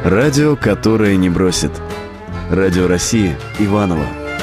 Радио, которое не бросит. Радио России Иваново.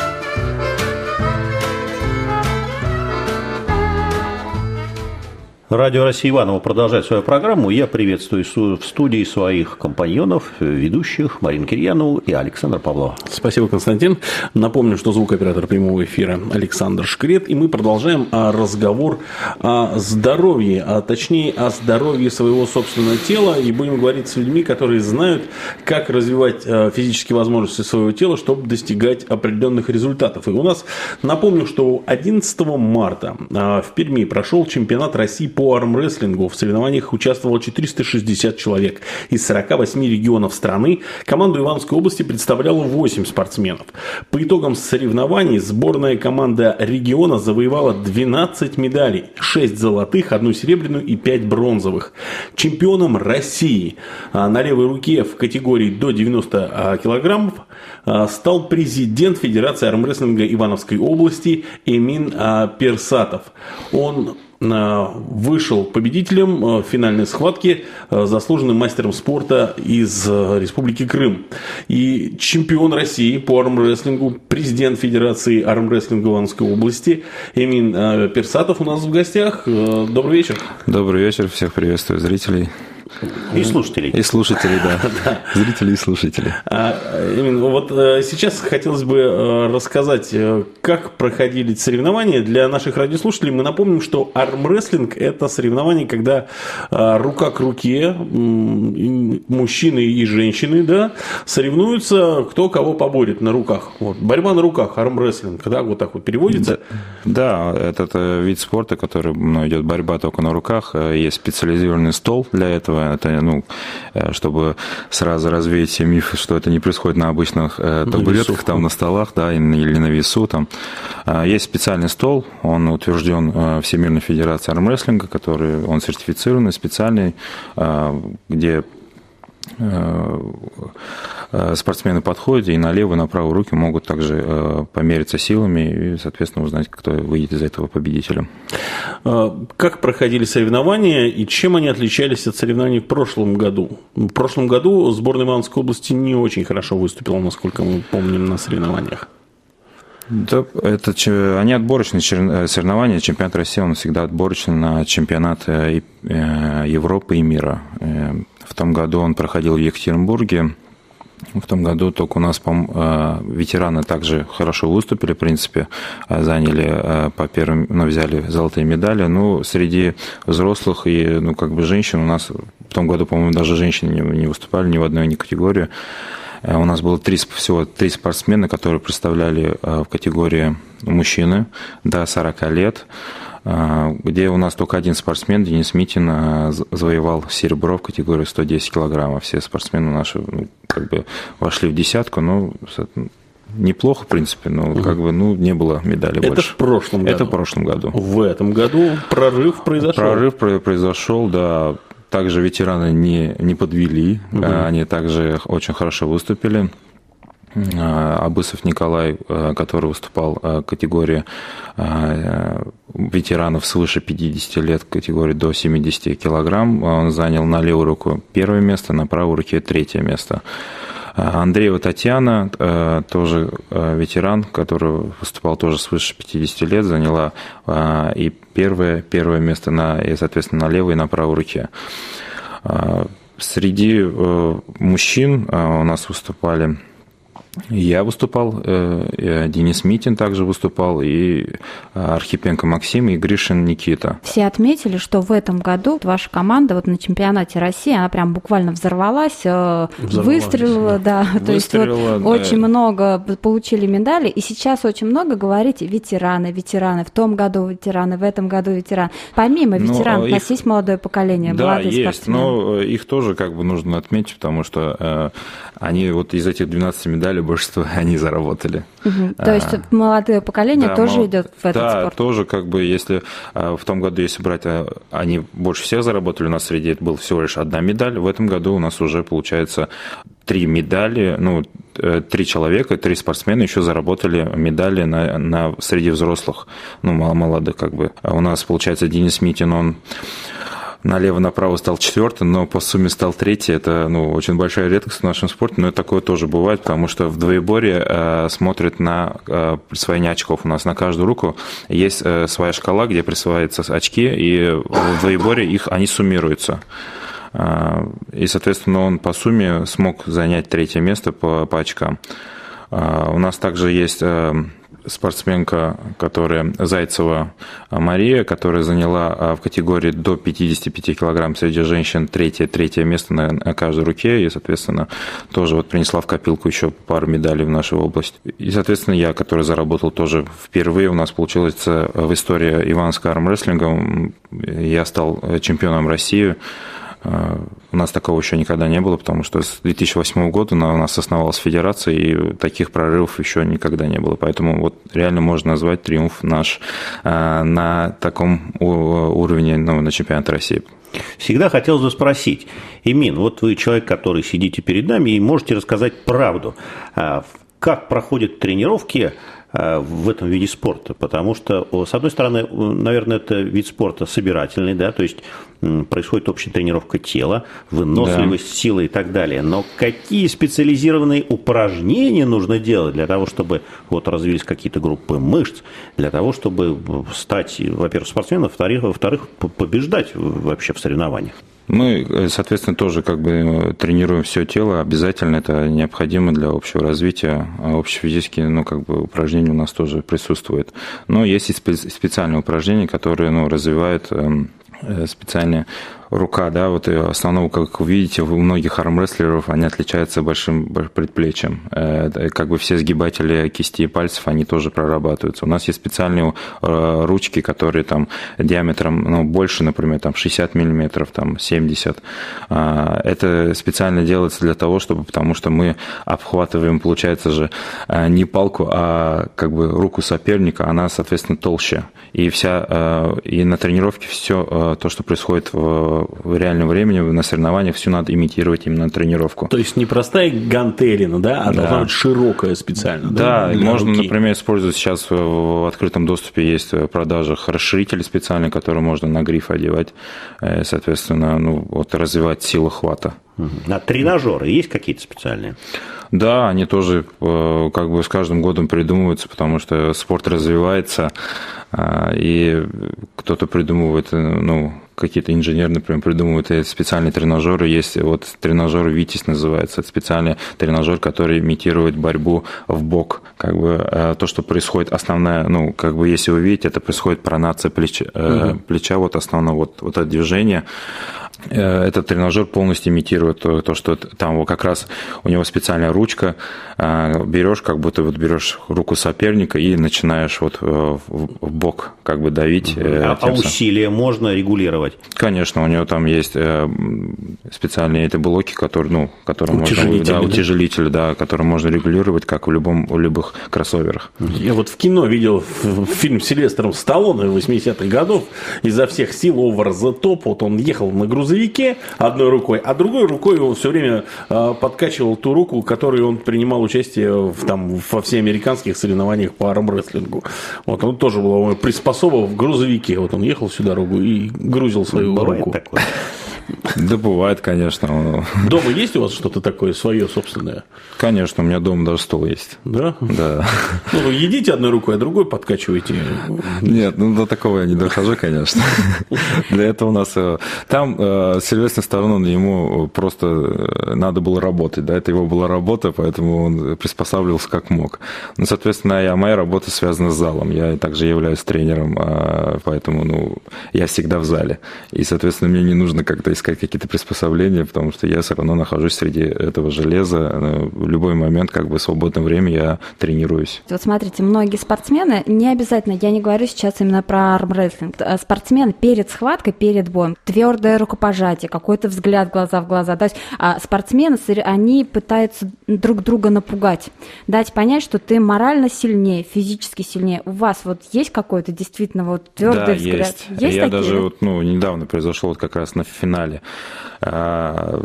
Радио России Иваново продолжает свою программу. Я приветствую в студии своих компаньонов, ведущих Марину Кирьянову и Александра Павлова. Спасибо, Константин. Напомню, что звукооператор прямого эфира Александр Шкрет. И мы продолжаем разговор о здоровье, а точнее о здоровье своего собственного тела. И будем говорить с людьми, которые знают, как развивать физические возможности своего тела, чтобы достигать определенных результатов. И у нас, напомню, что 11 марта в Перми прошел чемпионат России по армрестлингу. В соревнованиях участвовало 460 человек из 48 регионов страны. Команду Ивановской области представляло 8 спортсменов. По итогам соревнований сборная команда региона завоевала 12 медалей. 6 золотых, 1 серебряную и 5 бронзовых. Чемпионом России на левой руке в категории до 90 килограммов стал президент Федерации армрестлинга Ивановской области Эмин Персатов. Он вышел победителем в финальной схватке, заслуженным мастером спорта из Республики Крым. И чемпион России по армрестлингу, президент Федерации армрестлинга Ивановской области Эмин Персатов у нас в гостях. Добрый вечер. Добрый вечер, всех приветствую зрителей. И слушателей. И слушателей, да. Зрителей и слушателей. Именно вот сейчас хотелось бы рассказать, как проходили соревнования. Для наших радиослушателей мы напомним, что армрестлинг – это соревнование, когда рука к руке, мужчины и женщины, да, соревнуются, кто кого поборет на руках. Вот. Борьба на руках, армрестлинг, да, вот так вот переводится. Да, этот вид спорта, который идет борьба только на руках, есть специализированный стол для этого. Это, чтобы сразу развеять все мифы, что это не происходит на обычных табуретках, там, на столах, да, или на весу. Там. Есть специальный стол, он утвержден Всемирной Федерацией армрестлинга, он сертифицированный, специальный, где спортсмены подходят и на левую, и на правую руки могут также помериться силами и, соответственно, узнать, кто выйдет из этого победителем. Как проходили соревнования и чем они отличались от соревнований в прошлом году? В прошлом году сборная Ивановской области не очень хорошо выступила, насколько мы помним, на соревнованиях. Да, они отборочные соревнования. Чемпионат России, он всегда отборочный на чемпионат Европы и мира. В том году он проходил в Екатеринбурге. В том году только у нас, ветераны также хорошо выступили, в принципе, заняли взяли золотые медали. Но среди взрослых и женщин у нас в том году, по-моему, даже женщины не выступали ни в одной категории. У нас было всего 3 спортсмена, которые представляли в категории мужчины до 40 лет, где у нас только один спортсмен, Денис Митин, завоевал серебро в категории 110 килограммов. Все спортсмены наши вошли в десятку, неплохо, в принципе, но не было медали больше. Это в прошлом году? Это в прошлом году. В этом году прорыв произошел? Прорыв произошел, да. Также ветераны не подвели, они также очень хорошо выступили. Абысов Николай, который выступал в категории ветеранов свыше 50 лет, в категории до 70 килограмм, он занял на левую руку 1 место, на правой руке 3 место. Андреева Татьяна, тоже ветеран, который выступал тоже свыше 50 лет, заняла и первое место, соответственно, на левой и на правой руке. Среди мужчин у нас выступали... Я выступал, Денис Митин также выступал, и Архипенко Максим, и Гришин Никита. Все отметили, что в этом году ваша команда на чемпионате России, она прям буквально взорвалась, выстрелила, да. То есть очень много получили медалей, и сейчас очень много говорите ветераны, в том году ветераны, в этом году ветераны. Помимо ветеранов, у нас есть молодое поколение, молодые спортсмены. Да, есть, но их тоже нужно отметить, потому что они из этих 12 медалей большинство они заработали. То есть молодое поколение тоже идет в этот спорт? Да, тоже если в том году, если брать, они больше всех заработали, у нас среди был всего лишь 1 медаль, в этом году у нас уже получается 3 медали, 3 человека, 3 спортсмена еще заработали медали среди взрослых, молодых . У нас, получается, Денис Митин, он налево-направо стал 4-м, но по сумме стал 3-й. Это очень большая редкость в нашем спорте, но такое тоже бывает, потому что в двоеборье смотрят на присвоение очков. У нас на каждую руку есть своя шкала, где присваиваются очки, и в двоеборье они суммируются. И, соответственно, он по сумме смог занять 3-е место по очкам. У нас также есть спортсменка, Зайцева Мария, которая заняла в категории до 55 килограмм среди женщин третье место на каждой руке, и, соответственно, тоже принесла в копилку еще пару медалей в нашу область. И, соответственно, я, который заработал тоже впервые, у нас получилось в истории ивановского армрестлинга, я стал чемпионом России. У нас такого еще никогда не было, потому что с 2008 года у нас основалась федерация, и таких прорывов еще никогда не было. Поэтому реально можно назвать триумф наш на таком уровне, на чемпионате России. Всегда хотелось бы спросить, Эмин, вы человек, который сидите перед нами, и можете рассказать правду. Как проходят тренировки в этом виде спорта, потому что, с одной стороны, наверное, это вид спорта собирательный, да, то есть происходит общая тренировка тела, выносливость, сила и так далее, но какие специализированные упражнения нужно делать для того, чтобы развились какие-то группы мышц, для того, чтобы стать, во-первых, спортсменом, во-вторых, побеждать вообще в соревнованиях? Мы, соответственно, тоже тренируем все тело, обязательно это необходимо для общего развития, общефизические, упражнения у нас тоже присутствуют. Но есть и специальные упражнения, которые, развивают специальные рука, да, основного, как вы видите, у многих армрестлеров они отличаются большим предплечьем. Все сгибатели кисти и пальцев, они тоже прорабатываются. У нас есть специальные ручки, которые диаметром, больше, например, 60 миллиметров, 70. Это специально делается для того, потому что мы обхватываем, получается же, не палку, а руку соперника, она, соответственно, толще. И на тренировке все то, что происходит в реальном времени, на соревнованиях, все надо имитировать именно на тренировку. То есть не простая гантелина, да, должна быть широкая специально. Да, можно, например, использовать сейчас в открытом доступе есть в продажах расширители специальные, которые можно на гриф одевать, соответственно, развивать силу хвата. А тренажеры есть какие-то специальные? Да, они тоже с каждым годом придумываются, потому что спорт развивается, и кто-то придумывает, какие-то инженеры, например, придумывают специальные тренажеры. Есть тренажер «Витязь» называется. Это специальный тренажер, который имитирует борьбу в бок. То, что происходит, основная, если вы видите, это происходит пронация плеча, основное это движение. Этот тренажер полностью имитирует то, что там как раз у него специальная ручка, берешь, берешь руку соперника и начинаешь в бок давить. А усилия можно регулировать? Конечно, у него там есть специальные блоки, которые утяжелители, да, которые можно регулировать, как в любых кроссоверах. Я в кино видел фильм с Сильвестром Сталлоне 80-х годов, изо всех сил over the top, он ехал на грузовике одной рукой, а другой рукой он все время подкачивал ту руку, которой он принимал участие во всеамериканских соревнованиях по армрестлингу. Он тоже была приспособа в грузовике. Он ехал всю дорогу и грузил свою руку. Такое. Да, бывает, конечно. Дома есть у вас что-то такое свое собственное? Конечно, у меня дома даже стол есть. Да? Да. Вы едите одной рукой, а другой подкачиваете? Нет, до такого я не дохожу, конечно. Для этого у нас... Там Сильвестр Сталлоне, ему просто надо было работать, да, это его была работа, поэтому он приспосабливался как мог. Соответственно, моя работа связана с залом. Я также являюсь тренером, поэтому я всегда в зале. И, соответственно, мне не нужно как-то искать какие-то приспособления, потому что я все равно нахожусь среди этого железа. В любой момент, в свободное время я тренируюсь. Смотрите, многие спортсмены, не обязательно, я не говорю сейчас именно про армрестлинг, спортсмены перед схваткой, перед боем, твердое рукопожатие, какой-то взгляд глаза в глаза. То есть спортсмены, они пытаются друг друга напугать, дать понять, что ты морально сильнее, физически сильнее. У вас есть какой-то действительно твердый взгляд? Есть. Я такие? Даже недавно произошел как раз на финале.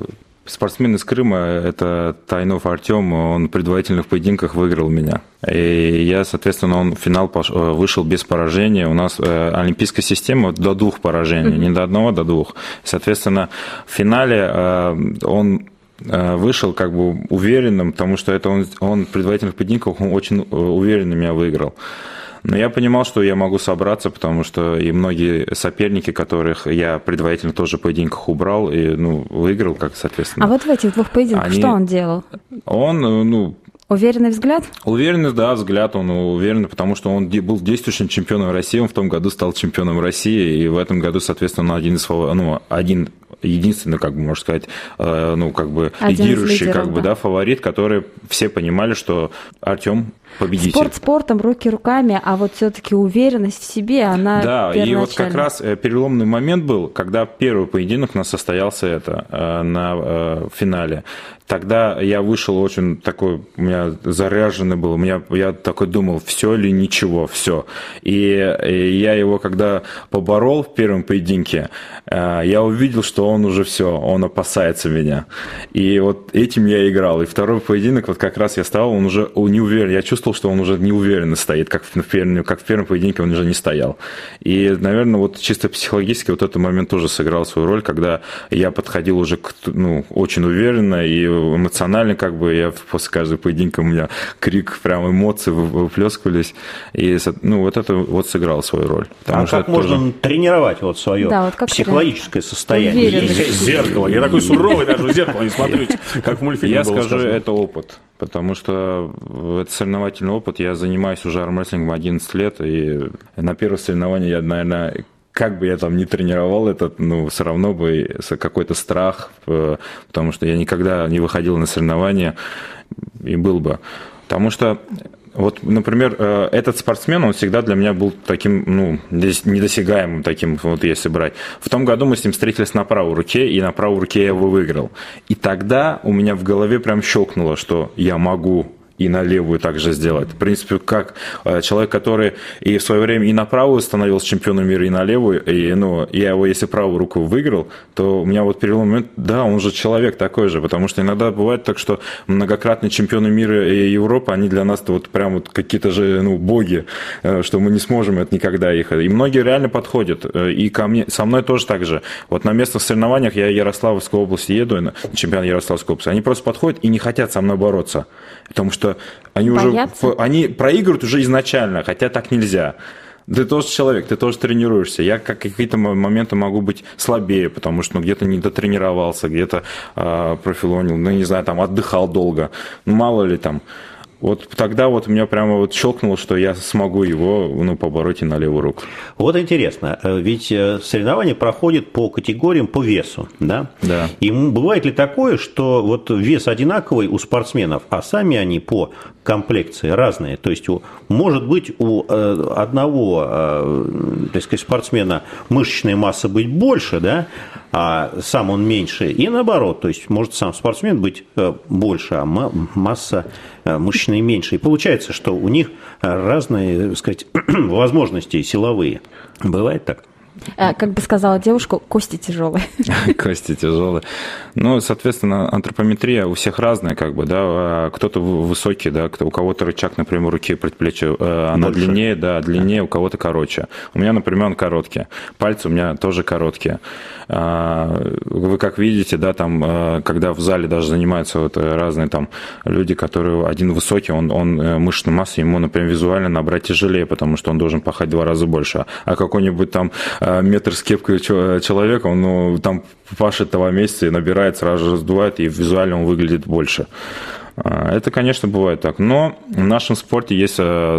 спортсмен из Крыма, это Тайнов Артем, он в предварительных поединках выиграл меня. И я, соответственно, он в финал вышел без поражения. У нас олимпийская система до 2 поражений, не до 1, до 2. Соответственно, в финале он вышел как бы уверенным, потому что это он в предварительных поединках он очень уверенно меня выиграл. Но я понимал, что я могу собраться, потому что и многие соперники, которых я предварительно тоже в поединках убрал, и выиграл, как соответственно. А вот в этих 2 поединках что он делал? Он, уверенный взгляд? Уверенный, да, взгляд, он уверенный, потому что он был действующим чемпионом России, он в том году стал чемпионом России, и в этом году, соответственно, он единственный, как бы, можно сказать, лидирующий, как бы, да, фаворит, который все понимали, что Артем победитель. Спорт спортом, руки руками, а вот все-таки уверенность в себе, она да, первоначально. И вот как раз переломный момент был, когда первый поединок у нас состоялся на финале. Тогда я вышел очень такой, у меня заряженный был, я такой думал, все или ничего, все. И я его, когда поборол в первом поединке, я увидел, что он уже все, он опасается меня. И вот этим я играл. И второй поединок, вот как раз я стал, он уже не уверен, я чувствовал, что он уже неуверенно стоит, как в первом поединке он уже не стоял. И, наверное, вот чисто психологически вот этот момент тоже сыграл свою роль, когда я подходил уже очень уверенно и эмоционально, как бы, я после каждого поединка у меня крик, прям эмоции выплескивались, и вот это вот сыграло свою роль. А как можно тренировать вот свое психологическое состояние? Есть зеркало, я такой суровый, даже в зеркало не смотрю, как в мультфильме. Я скажу, это опыт, потому что это соревновательный опыт, я занимаюсь уже армрестлингом 11 лет, и на первых соревнованиях я, наверное, как бы я там не тренировал этот, все равно бы какой-то страх, потому что я никогда не выходил на соревнования, и был бы. Потому что, вот, например, этот спортсмен, он всегда для меня был таким, недосягаемым таким, вот если брать. В том году мы с ним встретились на правой руке, и на правой руке я его выиграл. И тогда у меня в голове прям щелкнуло, что я могу и на левую также сделать. В принципе, как человек, который и в свое время и на правую становился чемпионом мира, и на левую, и я его, если правую руку выиграл, то у меня вот переломный момент, да, он же человек такой же, потому что иногда бывает так, что многократные чемпионы мира и Европы, они для нас вот прям вот какие-то же, боги, что мы не сможем это никогда их. И многие реально подходят, и со мной тоже так же. Вот на местных соревнованиях я в Ярославской области еду, чемпион Ярославской области, они просто подходят и не хотят со мной бороться, потому что они проигрывают уже изначально, хотя так нельзя. Ты тоже человек, ты тоже тренируешься. Я какие-то моменты могу быть слабее, потому что где-то не дотренировался, где-то профилонил, не знаю, там отдыхал долго. Мало ли там. Вот тогда вот у меня прямо вот щелкнуло, что я смогу его побороть и на левую руку. Вот интересно, ведь соревнования проходят по категориям, по весу, да? Да. И бывает ли такое, что вот вес одинаковый у спортсменов, а сами они по комплекции разные? То есть может быть у одного, так сказать, спортсмена мышечная масса быть больше, да? А сам он меньше, и наоборот, то есть может сам спортсмен быть больше, а масса мышечная меньше. И получается, что у них разные, так сказать, возможности силовые. Бывает так? Как бы сказала девушка, кости тяжелые. Кости тяжелые. Соответственно, антропометрия у всех разная, как бы, да. Кто-то высокий, да, у кого-то рычаг, например, руки, предплечья, она длиннее, да, длиннее, у кого-то короче. У меня, например, он короткий. Пальцы у меня тоже короткие. Вы как видите, да, там, когда в зале даже занимаются вот разные там люди, которые один высокий, он мышечной массы, ему, например, визуально набрать тяжелее, потому что он должен пахать в 2 раза больше. А какой-нибудь там метр с кепкой человека, он там пашет 2 месяца и набирает, сразу же раздувает, и визуально он выглядит больше. Это, конечно, бывает так. Но в нашем спорте есть,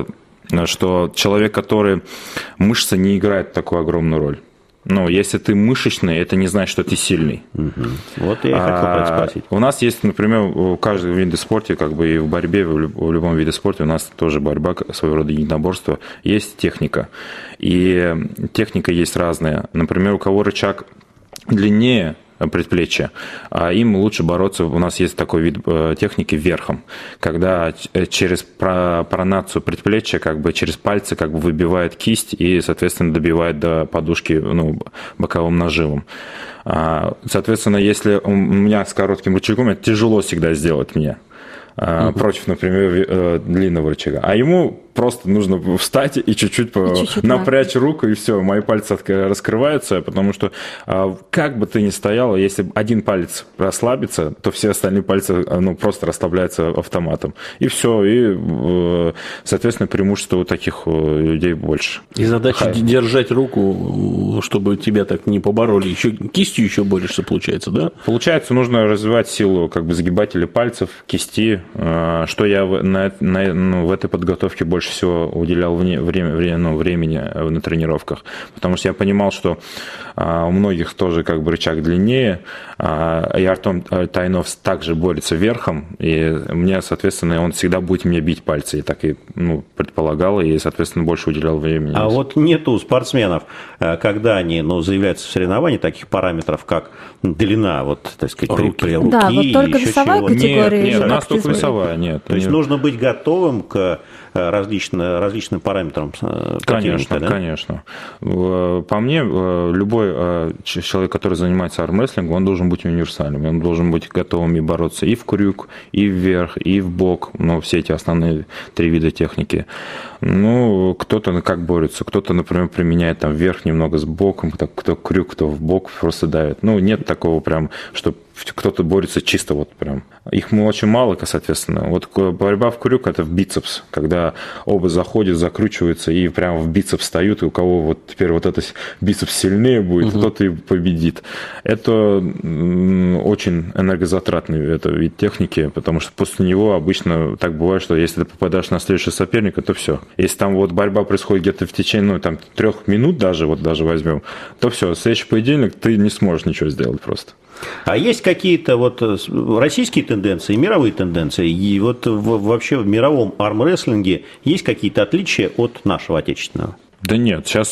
что человек, который мышца, не играет такую огромную роль. Если ты мышечный, это не значит, что ты сильный. Вот я и хотел спросить. У нас есть, например, у каждого вида спорта, как бы и в борьбе, в любом виде спорта, у нас тоже борьба, своего рода единоборство, есть техника. И техника есть разная. Например, у кого рычаг длиннее, предплечья, а им лучше бороться, у нас есть такой вид техники верхом, когда через пронацию предплечья, как бы через пальцы как бы выбивает кисть и, соответственно, добивает до подушки боковым нажимом. Соответственно, если у меня с коротким рычагом, это тяжело всегда сделать мне. Против, например, длинного рычага. А ему просто нужно встать и чуть-чуть напрячь руку, и все, мои пальцы раскрываются, потому что как бы ты ни стоял, если один палец расслабится, то все остальные пальцы просто расслабляются автоматом. И все, и, соответственно, преимущество у таких людей больше. И задача держать руку, чтобы тебя так не побороли. Еще кистью еще борешься, получается, да? Получается, нужно развивать силу как бы сгибателей пальцев, кисти, что я в этой подготовке больше всего уделял времени на тренировках, потому что я понимал, что у многих тоже как бы рычаг длиннее, и Артем Тайнов также борется верхом, и мне, соответственно, он всегда будет мне бить пальцы, и так и предполагал, и, соответственно, больше уделял времени. А вот нету спортсменов, когда они заявляются в соревновании, таких параметров, как длина, так сказать, руки, да, вот только весовая категория. Нет, у нас только весовая, нет. То есть нужно быть готовым к различным параметрам противника, да? Конечно. По мне, любой человек, который занимается армрестлингом, он должен быть универсальным, он должен быть готовым и бороться и в крюк, и вверх, и в бок, все эти основные 3 вида техники. Кто-то как борется, кто-то, например, применяет вверх немного с боком, кто крюк, кто в бок просто давит. Нет такого прям, что кто-то борется чисто прям. Их очень мало, соответственно. Борьба в крюк – это в бицепс, когда оба заходят, закручиваются и прямо в бицепс встают, и у кого теперь этот бицепс сильнее будет, тот и победит. Это очень энергозатратный вид техники, потому что после него обычно так бывает, что если ты попадаешь на следующего соперника, то все. Если там борьба происходит где-то в течение 3 минут даже возьмем, то все, следующий поединок ты не сможешь ничего сделать просто. А есть какие-то российские тенденции, мировые тенденции, и вообще в мировом армрестлинге есть какие-то отличия от нашего отечественного? Да нет, сейчас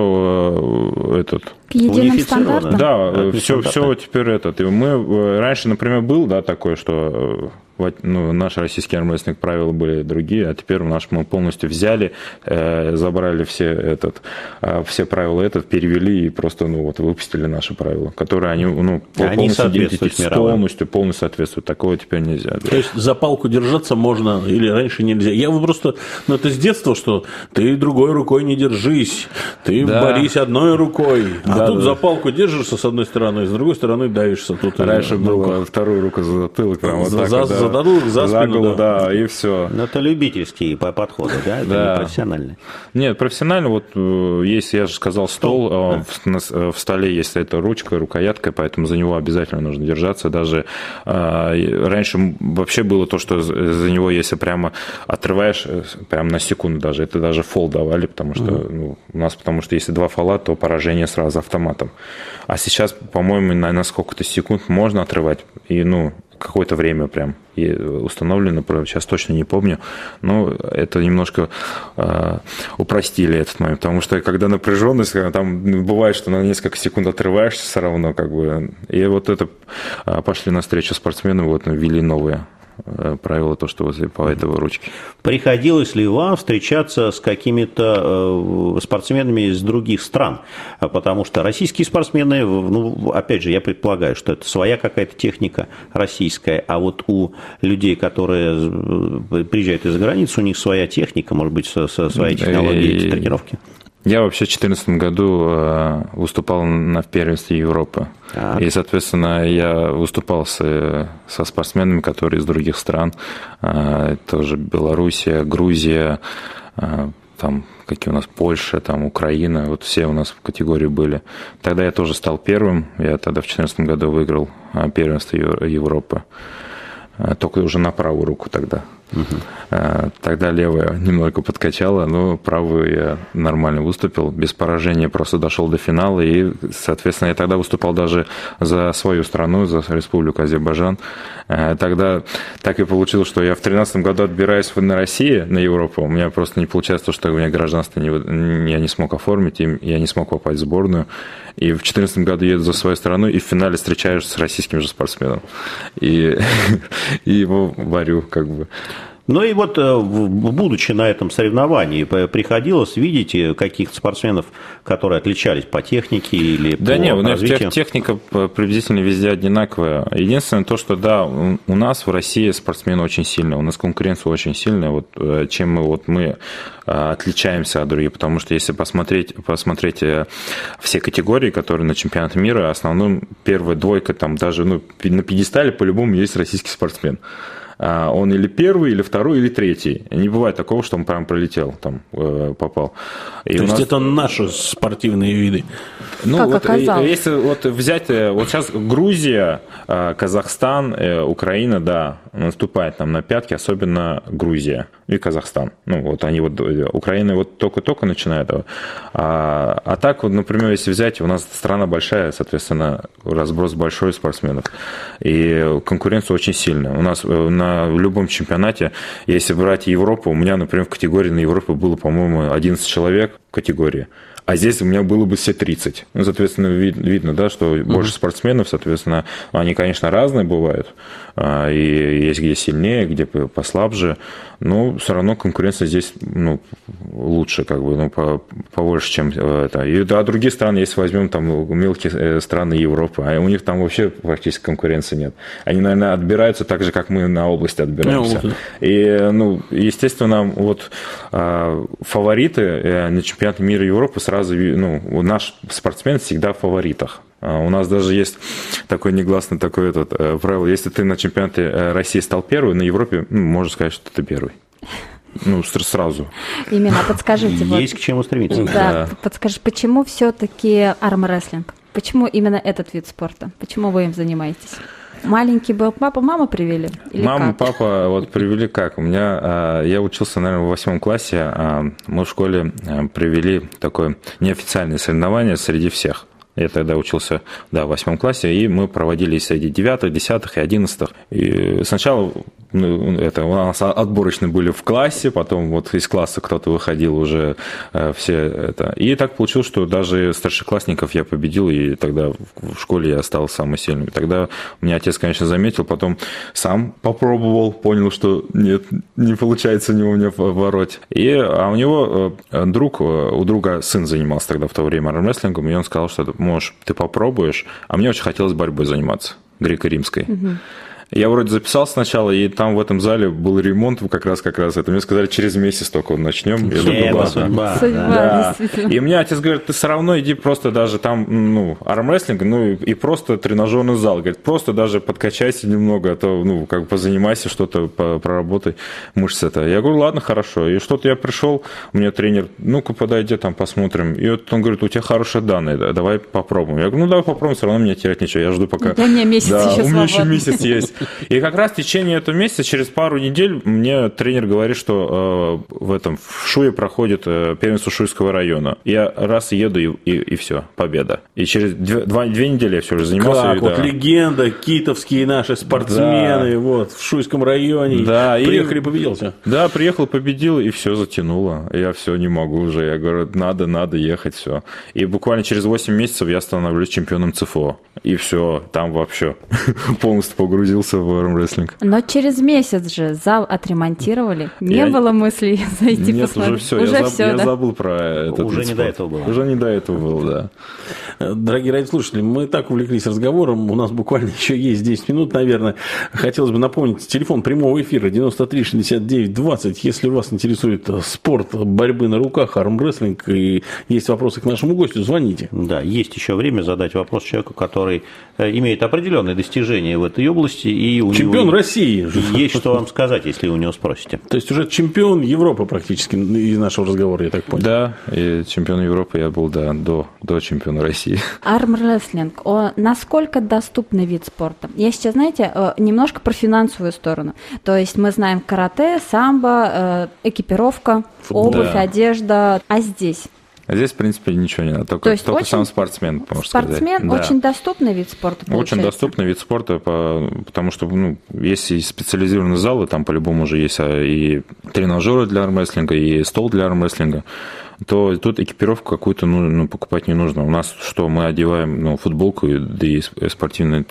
все к единым стандартам? Да, все теперь И мы раньше, например, был такое, что наши российские армрестлинг правила были другие, а теперь мы полностью взяли, забрали все правила перевели и просто выпустили наши правила, которые они полностью соответствуют. Такого теперь нельзя. Да. То есть за палку держаться можно или раньше нельзя? Я просто, это с детства, что ты другой рукой не держись, ты борись одной рукой, тут за палку держишься с одной стороны, с другой стороны давишься. Тут раньше было вторую руку за затылок, прям за спину, и все. Это любительские подходы, да? Это не профессиональные. Нет, профессионально, есть, я же сказал, стол, в столе есть эта ручка, рукоятка, поэтому за него обязательно нужно держаться. Даже раньше вообще было то, что за него, если прямо отрываешь, прямо на секунду даже, это даже фол давали, потому что потому что если 2 фола, то поражение сразу автоматом. А сейчас, по-моему, на сколько-то секунд можно отрывать, и какое-то время прям и установлено, сейчас точно не помню, но это немножко упростили этот момент, потому что когда напряженность, там бывает, что на несколько секунд отрываешься все равно, и это пошли навстречу спортсменам, ввели новые правила, то, что по этой ручке. Приходилось ли вам встречаться с какими-то спортсменами из других стран? Потому что российские спортсмены, опять же, я предполагаю, что это своя какая-то техника российская, а у людей, которые приезжают из-за границы, у них своя техника, может быть, своя технология эти тренировки? Я вообще в 2014 году выступал в первенстве Европы. И, соответственно, я выступал со спортсменами, которые из других стран. Тоже Белоруссия, Грузия, какие у нас Польша, Украина. Все у нас в категории были. Тогда я тоже стал первым. Я тогда в 2014 году выиграл первенство Европы. Только уже на правую руку тогда. Тогда левая немного подкачала, но правую я нормально выступил. Без поражения просто дошел до финала. И, соответственно, я тогда выступал даже за свою страну, за Республику Азербайджан. Тогда так и получилось, что я в 2013 году отбираюсь на Россию, на Европу. У меня просто не получается то, что у меня гражданство я не смог оформить, и я не смог попасть в сборную. И в 2014 году еду за свою страну, и в финале встречаюсь с российским же спортсменом. И его варю как бы. Ну и вот, будучи на этом соревновании, приходилось видеть каких-то спортсменов, которые отличались по технике или по развитию? Нет, техника приблизительно везде одинаковая. Единственное то, что да, у нас в России спортсмены очень сильные, у нас конкуренция очень сильная, вот чем мы отличаемся от других, потому что если посмотреть все категории, которые на чемпионате мира, основном первая двойка, там даже на пьедестале по-любому есть российский спортсмен. Он или первый, или второй, или третий. Не бывает такого, что он прям пролетел, там, попал. И то есть это наши спортивные виды? Ну, как вот, оказалось. Если вот взять, вот сейчас Грузия, Казахстан, Украина, да, наступает нам на пятки, особенно Грузия и Казахстан. Ну, вот они вот, Украина вот только-только начинает. А так, вот, например, если взять, у нас страна большая, соответственно, разброс большой спортсменов. И конкуренция очень сильная. У нас в любом чемпионате, если брать Европу, у меня, например, в категории на Европе было, по-моему, 11 человек в категории. А здесь у меня было бы все 30. Ну, соответственно, видно, да, что больше спортсменов, соответственно, они, конечно, разные бывают. И есть где сильнее, где послабже. Но все равно конкуренция здесь лучше, как бы, побольше, чем это. И другие страны, если возьмем там мелкие страны Европы, а у них там вообще практически конкуренции нет. Они, наверное, отбираются так же, как мы на области отбираемся. И, естественно, вот фавориты на чемпионате мира Европы сразу, наш спортсмен всегда в фаворитах. У нас даже есть такое негласное правило. Если ты на чемпионате России стал первым, на Европе можно сказать, что ты первый. Сразу. Именно, подскажите. Есть к чему стремиться. Да, подскажи, почему все-таки армрестлинг? Почему именно этот вид спорта? Почему вы им занимаетесь? Маленький был папа, мама привели? Мама, папа вот привели как? У меня, я учился, наверное, в 8 классе, мы в школе привели такое неофициальное соревнование среди всех. Я тогда учился, в 8 классе, и мы проводили среди 9, 10 и 11. И сначала у нас отборочные были в классе, потом вот из класса кто-то выходил уже все это. И так получилось, что даже старшеклассников я победил, и тогда в школе я стал самым сильным. Тогда у меня отец, конечно, заметил, потом сам попробовал, понял, что нет, не получается у меня вороть. А у него у друга сын занимался тогда в то время армрестлингом, и он сказал, что ты попробуешь, а мне очень хотелось борьбой заниматься, греко-римской. Я вроде записался сначала, и там в этом зале был ремонт как раз это. Мне сказали, через месяц только начнем. Я думаю, судьба. Да. И мне отец говорит, ты все равно иди просто даже там, армрестлинг, и просто тренажерный зал. Говорит, просто даже подкачайся немного, а то, позанимайся, что-то проработай мышцы. Я говорю, ладно, хорошо. И что-то я пришел, мне тренер, ну-ка подойди, там посмотрим. И вот он говорит, у тебя хорошие данные, давай попробуем. Я говорю, давай попробуем, все равно мне терять ничего, я жду пока. Да, не, месяц еще у меня еще месяц есть. И как раз в течение этого месяца, через пару недель, мне тренер говорит, что в Шуе проходит первенство Шуйского района. Я раз еду, и все, победа. И через 2 недели я все уже занимался. Как, вот легенда, китовские наши спортсмены, в Шуйском районе. Да, приехали, победил все. Да, приехал, победил, и все затянуло. Я все не могу уже. Я говорю, надо ехать, все. И буквально через 8 месяцев я становлюсь чемпионом ЦФО. И все, там вообще полностью погрузился в армрестлинг. Но через месяц же зал отремонтировали. Не было мыслей зайти посмотреть? Нет, уже все. Я забыл про это. Уже не до этого было. Уже не до этого было, да. Дорогие радиослушатели, мы так увлеклись разговором. У нас буквально еще есть 10 минут, наверное. Хотелось бы напомнить, телефон прямого эфира 93 69 20. Если вас интересует спорт борьбы на руках, армрестлинг, и есть вопросы к нашему гостю, звоните. Да, есть еще время задать вопрос человеку, который имеет определенные достижения в этой области и у чемпион него России. Есть что вам сказать, если у него спросите. То есть уже чемпион Европы практически из нашего разговора, я так понял. Да, и чемпион Европы я был, да, до чемпиона России. Армрестлинг, насколько доступный вид спорта? Я сейчас, знаете, немножко про финансовую сторону. То есть мы знаем карате, самбо, экипировка, обувь, одежда. А здесь? Здесь, в принципе, ничего не надо, только сам спортсмен, можно сказать. Спортсмен очень доступный вид спорта, получается? Очень доступный вид спорта, потому что есть и специализированные залы, там по-любому уже есть и тренажеры для армрестлинга, и стол для армрестлинга, то тут экипировку какую-то покупать не нужно. У нас что, мы одеваем футболку, да и спортивное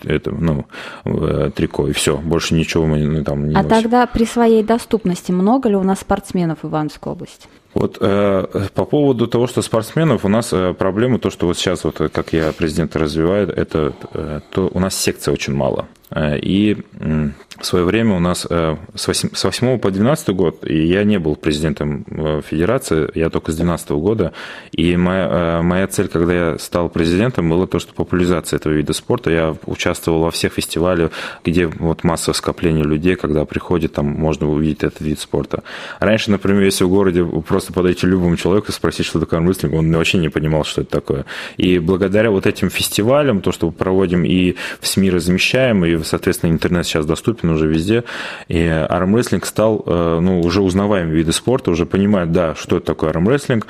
трико, и все, больше ничего мы там не носим. Тогда при своей доступности много ли у нас спортсменов в Ивановской области? Вот по поводу того, что спортсменов, у нас проблема, то, что вот сейчас, вот, как я президента развиваю, это то у нас секций очень мало. И в свое время у нас с 8 по 12 год, и я не был президентом федерации, я только с 12 года, и моя цель, когда я стал президентом, была то, что популяризация этого вида спорта. Я участвовал во всех фестивалях, где вот массовое скопление людей, когда приходят, там можно увидеть этот вид спорта. Раньше, например, если в городе просто подойти любому человеку и спросить, что такое армрестлинг, он вообще не понимал, что это такое. И благодаря вот этим фестивалям, то, что мы проводим и в СМИ размещаем, и, соответственно, интернет сейчас доступен уже везде, и армрестлинг стал уже узнаваемым видом спорта, уже понимают, да, что это такое армрестлинг.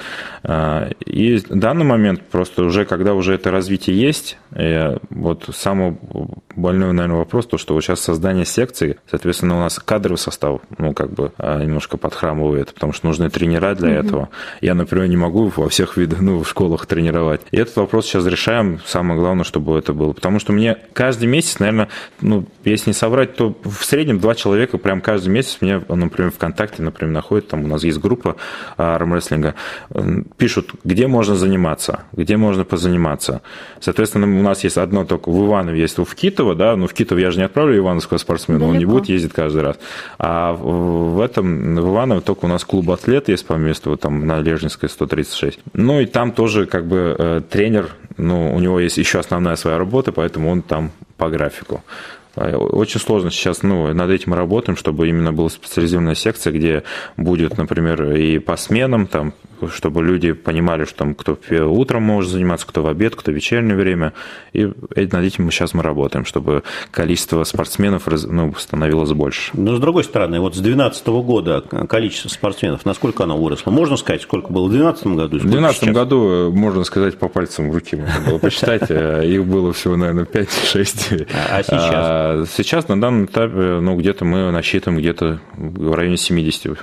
И в данный момент просто уже, когда уже это развитие есть, вот самый больной, наверное, вопрос, то, что вот сейчас создание секций, соответственно, у нас кадровый состав, немножко подхрамывает, потому что нужны тренера для этого. Я, например, не могу во всех видах, в школах тренировать. И этот вопрос сейчас решаем. Самое главное, чтобы это было. Потому что мне каждый месяц, наверное, если не соврать, то в среднем 2 человека прям каждый месяц мне, например, ВКонтакте, например, находят, там у нас есть группа армрестлинга, пишут, где можно заниматься, где можно позаниматься. Соответственно, у нас есть одно только в Иванове, есть в Китово, да, но в Китово я же не отправлю ивановского спортсмена, далеко. Он не будет ездить каждый раз. А в Иваново только у нас клуб «Атлет» есть по месту, там на Лежнинской 136. И там тоже как бы тренер, у него есть еще основная своя работа, поэтому он там по графику. Очень сложно сейчас, над этим работаем, чтобы именно была специализированная секция, где будет, например, и по сменам, там, чтобы люди понимали, что там кто утром может заниматься, кто в обед, кто в вечернее время. И над этим сейчас мы работаем, чтобы количество спортсменов становилось больше. Но с другой стороны, вот с 2012 года количество спортсменов, насколько оно выросло? Можно сказать, сколько было в 2012 году? В 2012 году, можно сказать, по пальцам в руки можно было посчитать. Их было всего, наверное, 5-6. А сейчас? Сейчас на данном этапе, где-то мы насчитываем где-то в районе 70.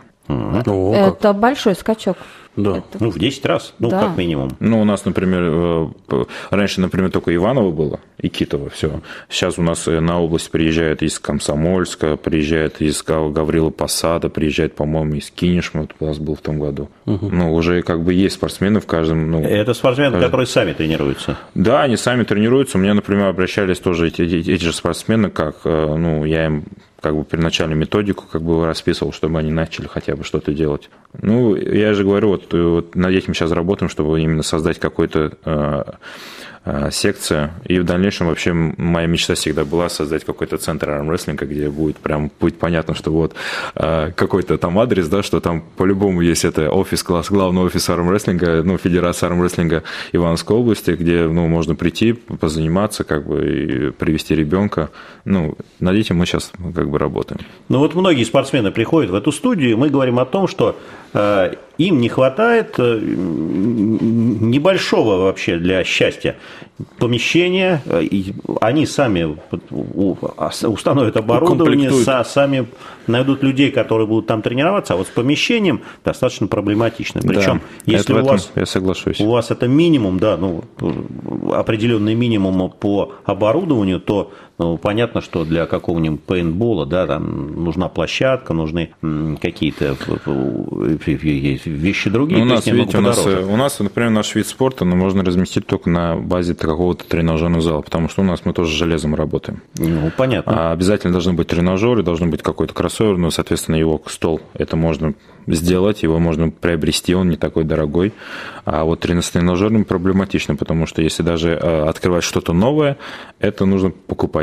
Это большой скачок. Да. В 10 раз, как минимум. У нас, например, раньше, например, только Иваново было и Китово, все. Сейчас у нас на область приезжает из Комсомольска, приезжает из Гаврила Посада, приезжает, по-моему, из Кинешма, у нас был в том году. Уже как бы есть спортсмены в каждом. Это спортсмены, которые сами тренируются? Да, они сами тренируются. У меня, например, обращались тоже эти же спортсмены, как, я им как бы первоначальную методику как бы расписывал, чтобы они начали хотя бы что-то делать. Я же говорю, вот над этим сейчас работаем, чтобы именно создать какой-то секция. И в дальнейшем вообще моя мечта всегда была создать какой-то центр армрестлинга, где будет понятно, что вот какой-то там адрес, да, что там по-любому есть это офис-класс, главный офис армрестлинга, Федерация армрестлинга Ивановской области, где можно прийти, позаниматься, как бы и привести ребенка. Над этим мы сейчас как бы работаем. Вот многие спортсмены приходят в эту студию, и мы говорим о том, что им не хватает небольшого вообще для счастья помещения, и они сами установят оборудование, сами найдут людей, которые будут там тренироваться, а вот с помещением достаточно проблематично. Причем, если я соглашусь. У вас это минимум, определенный минимум по оборудованию, то понятно, что для какого-нибудь пейнтбола, там нужна площадка, нужны какие-то вещи другие. У нас, например, наш вид спорта можно разместить только на базе какого-то тренажерного зала, потому что мы тоже с железом работаем. Понятно. Обязательно должны быть тренажеры, должен быть какой-то кроссовер, соответственно, его стол, это можно сделать, его можно приобрести, он не такой дорогой. А вот тренажерным проблематично, потому что если даже открывать что-то новое, это нужно покупать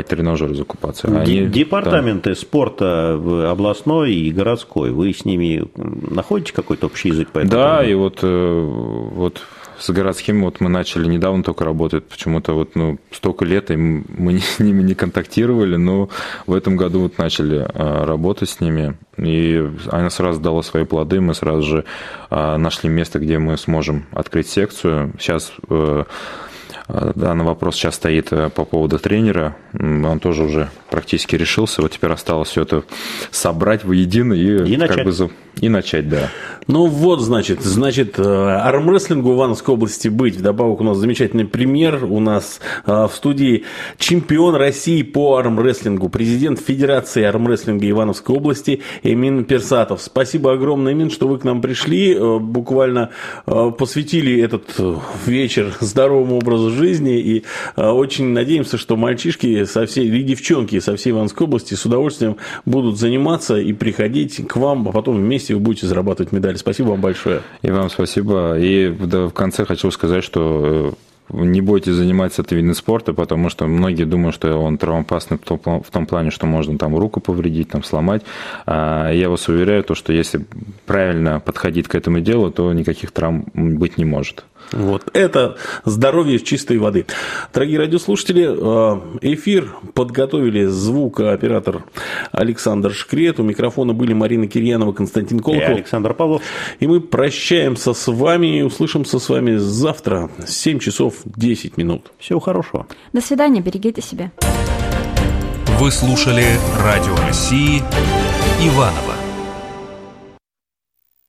тренажеры закупаться. Департаменты спорта областной и городской, вы с ними находите какой-то общий язык по этому? Да, и вот с городским мы начали недавно только работать, почему-то столько лет, и мы с ними не контактировали, но в этом году начали работать с ними, и она сразу дала свои плоды, мы сразу же нашли место, где мы сможем открыть секцию. Сейчас данный вопрос сейчас стоит по поводу тренера, он тоже уже практически решился, вот теперь осталось все это собрать воедино и начать. И начать, да. Значит, армрестлингу в Ивановской области быть. Вдобавок у нас замечательный пример. У нас в студии чемпион России по армрестлингу, президент Федерации армрестлинга Ивановской области Эмин Персатов. Спасибо огромное, Эмин, что вы к нам пришли. Буквально посвятили этот вечер здоровому образу жизни. И очень надеемся, что мальчишки и девчонки со всей Ивановской области с удовольствием будут заниматься и приходить к вам, а потом вместе вы будете зарабатывать медали. Спасибо вам большое. И вам спасибо. И в конце хочу сказать, что не бойтесь заниматься этим видом спорта, потому что многие думают, что он травмоопасный в том плане, что можно руку повредить, сломать. Я вас уверяю, что если правильно подходить к этому делу, то никаких травм быть не может. Это здоровье чистой воды. Дорогие радиослушатели, эфир подготовили звукооператор Александр Шкрет. У микрофона были Марина Кирьянова, Константин Колокол и Александр Павлов. И мы прощаемся с вами и услышимся с вами завтра в 7 часов 10 минут. Всего хорошего. До свидания, берегите себя. Вы слушали Радио России Иваново.